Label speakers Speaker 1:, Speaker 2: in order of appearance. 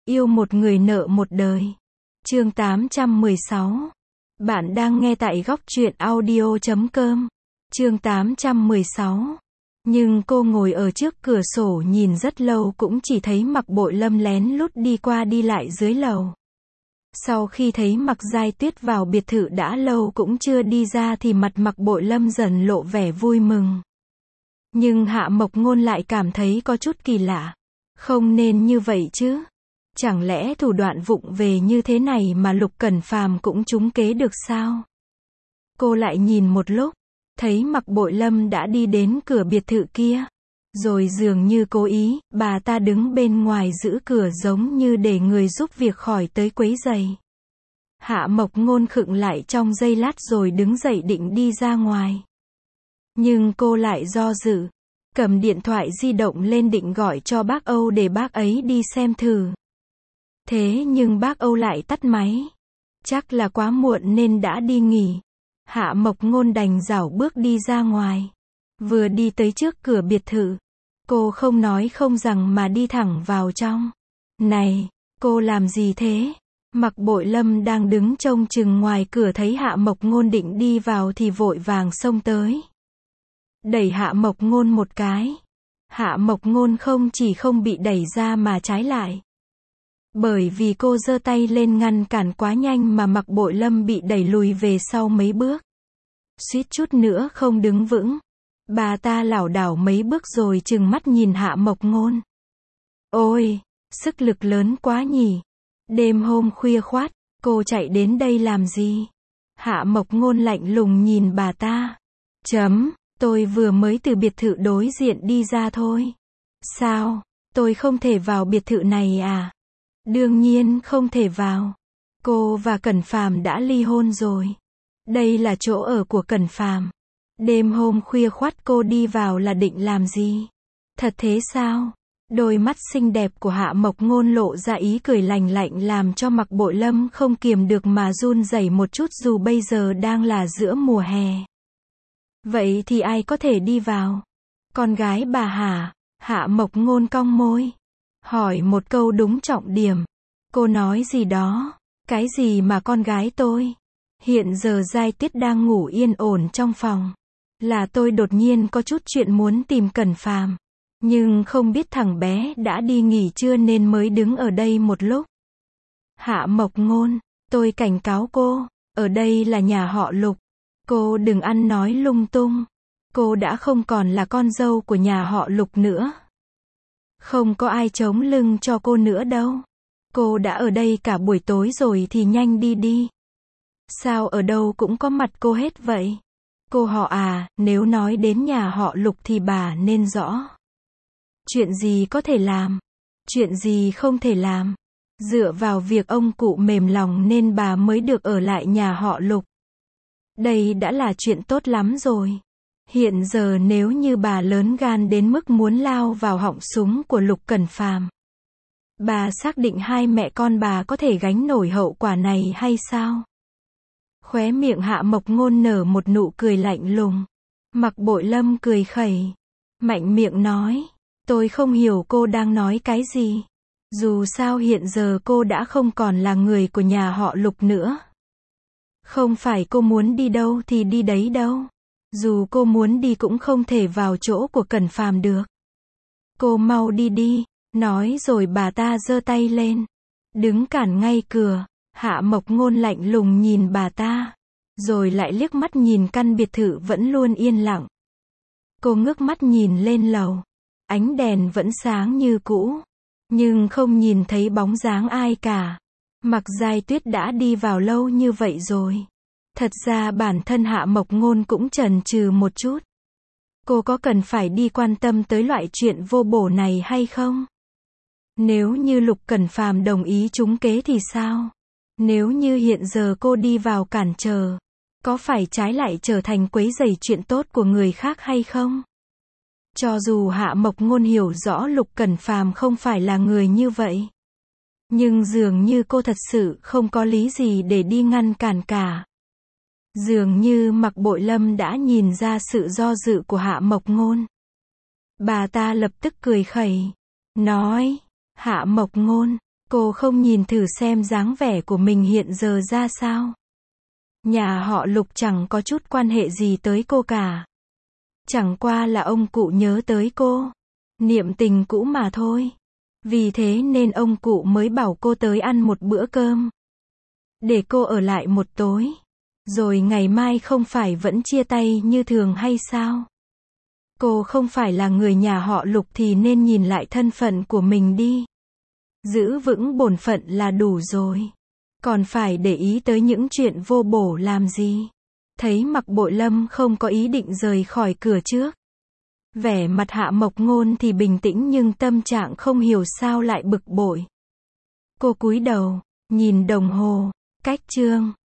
Speaker 1: Yêu một người nợ một đời. Chương 816. Bạn đang nghe tại góc truyện audio.com. Chương 816. Nhưng cô ngồi ở trước cửa sổ nhìn rất lâu cũng chỉ thấy Mạc Bội Lâm lén lút đi qua đi lại dưới lầu. Sau khi thấy Mạc Giai Tuyết vào biệt thự đã lâu cũng chưa đi ra thì mặt Mạc Bội Lâm dần lộ vẻ vui mừng. Nhưng Hạ Mộc Ngôn lại cảm thấy có chút kỳ lạ. Không nên như vậy chứ. Chẳng lẽ thủ đoạn vụng về như thế này mà Lục Cẩn Phàm cũng trúng kế được sao? Cô lại nhìn một lúc, thấy Mạc Bội Lâm đã đi đến cửa biệt thự kia. Rồi dường như cố ý, bà ta đứng bên ngoài giữ cửa giống như để người giúp việc khỏi tới quấy rầy. Hạ Mộc Ngôn khựng lại trong giây lát rồi đứng dậy định đi ra ngoài. Nhưng cô lại do dự, cầm điện thoại di động lên định gọi cho bác Âu để bác ấy đi xem thử. Thế nhưng bác Âu lại tắt máy. Chắc là quá muộn nên đã đi nghỉ. Hạ Mộc Ngôn đành rảo bước đi ra ngoài. Vừa đi tới trước cửa biệt thự, cô không nói không rằng mà đi thẳng vào trong. Này, cô làm gì thế? Mạc Bội Lâm đang đứng trông chừng ngoài cửa thấy Hạ Mộc Ngôn định đi vào thì vội vàng xông tới. Đẩy Hạ Mộc Ngôn một cái. Hạ Mộc Ngôn không chỉ không bị đẩy ra mà trái lại. Bởi vì cô giơ tay lên ngăn cản quá nhanh mà Mạc Bội Lâm bị đẩy lùi về sau mấy bước. Suýt chút nữa không đứng vững. Bà ta lảo đảo mấy bước rồi trừng mắt nhìn Hạ Mộc Ngôn. Ôi, sức lực lớn quá nhỉ. Đêm hôm khuya khoát, cô chạy đến đây làm gì? Hạ Mộc Ngôn lạnh lùng nhìn bà ta. Tôi vừa mới từ biệt thự đối diện đi ra thôi. Sao? Tôi không thể vào biệt thự này à? Đương nhiên không thể vào. Cô và Cẩn Phàm đã ly hôn rồi. Đây là chỗ ở của Cẩn Phàm. Đêm hôm khuya khoắt cô đi vào là định làm gì? Thật thế sao? Đôi mắt xinh đẹp của Hạ Mộc Ngôn lộ ra ý cười lành lạnh làm cho Mạc Bội Lâm không kiềm được mà run rẩy một chút dù bây giờ đang là giữa mùa hè. Vậy thì ai có thể đi vào? Con gái bà hả? Hạ Mộc Ngôn cong môi. Hỏi một câu đúng trọng điểm. Cô nói gì đó? Cái gì mà con gái tôi? Hiện giờ Giai Tuyết đang ngủ yên ổn trong phòng. Là tôi đột nhiên có chút chuyện muốn tìm Cẩn Phàm. Nhưng không biết thằng bé đã đi nghỉ chưa nên mới đứng ở đây một lúc. Hạ Mộc Ngôn, tôi cảnh cáo cô, ở đây là nhà họ Lục. Cô đừng ăn nói lung tung. Cô đã không còn là con dâu của nhà họ Lục nữa. Không có ai chống lưng cho cô nữa đâu. Cô đã ở đây cả buổi tối rồi thì nhanh đi đi. Sao ở đâu cũng có mặt cô hết vậy? Cô họ à, nếu nói đến nhà họ Lục thì bà nên rõ. Chuyện gì có thể làm? Chuyện gì không thể làm? Dựa vào việc ông cụ mềm lòng nên bà mới được ở lại nhà họ Lục. Đây đã là chuyện tốt lắm rồi. Hiện giờ nếu như bà lớn gan đến mức muốn lao vào họng súng của Lục Cẩn Phàm, bà xác định hai mẹ con bà có thể gánh nổi hậu quả này hay sao? Khóe miệng Hạ Mộc Ngôn nở một nụ cười lạnh lùng. Mạc Bội Lâm cười khẩy. Mạnh miệng nói. Tôi không hiểu cô đang nói cái gì. Dù sao hiện giờ cô đã không còn là người của nhà họ Lục nữa. Không phải cô muốn đi đâu thì đi đấy đâu. Dù cô muốn đi cũng không thể vào chỗ của Cẩn Phàm được. Cô mau đi đi. Nói rồi bà ta giơ tay lên. Đứng cản ngay cửa. Hạ Mộc Ngôn lạnh lùng nhìn bà ta. Rồi lại liếc mắt nhìn căn biệt thự vẫn luôn yên lặng. Cô ngước mắt nhìn lên lầu. Ánh đèn vẫn sáng như cũ. Nhưng không nhìn thấy bóng dáng ai cả. Mạc Giai Tuyết đã đi vào lâu như vậy rồi. Thật ra bản thân Hạ Mộc Ngôn cũng chần chừ một chút. Cô có cần phải đi quan tâm tới loại chuyện vô bổ này hay không? Nếu như Lục Cẩn Phàm đồng ý trúng kế thì sao? Nếu như hiện giờ cô đi vào cản trở, có phải trái lại trở thành quấy rầy chuyện tốt của người khác hay không? Cho dù Hạ Mộc Ngôn hiểu rõ Lục Cẩn Phàm không phải là người như vậy. Nhưng dường như cô thật sự không có lý gì để đi ngăn cản cả. Dường như Mạc Bội Lâm đã nhìn ra sự do dự của Hạ Mộc Ngôn. Bà ta lập tức cười khẩy. Nói. Hạ Mộc Ngôn, Cô không nhìn thử xem dáng vẻ của mình hiện giờ ra sao. Nhà họ Lục chẳng có chút quan hệ gì tới cô cả. Chẳng qua là ông cụ nhớ tới cô. Niệm tình cũ mà thôi. Vì thế nên ông cụ mới bảo cô tới ăn một bữa cơm. Để cô ở lại một tối. Rồi ngày mai không phải vẫn chia tay như thường hay sao? Cô không phải là người nhà họ Lục thì nên nhìn lại thân phận của mình đi. Giữ vững bổn phận là đủ rồi. Còn phải để ý tới những chuyện vô bổ làm gì? Thấy Mạc Bội Lâm không có ý định rời khỏi cửa trước. Vẻ mặt Hạ Mộc Ngôn thì bình tĩnh nhưng tâm trạng không hiểu sao lại bực bội. Cô cúi đầu, nhìn đồng hồ, cách chương.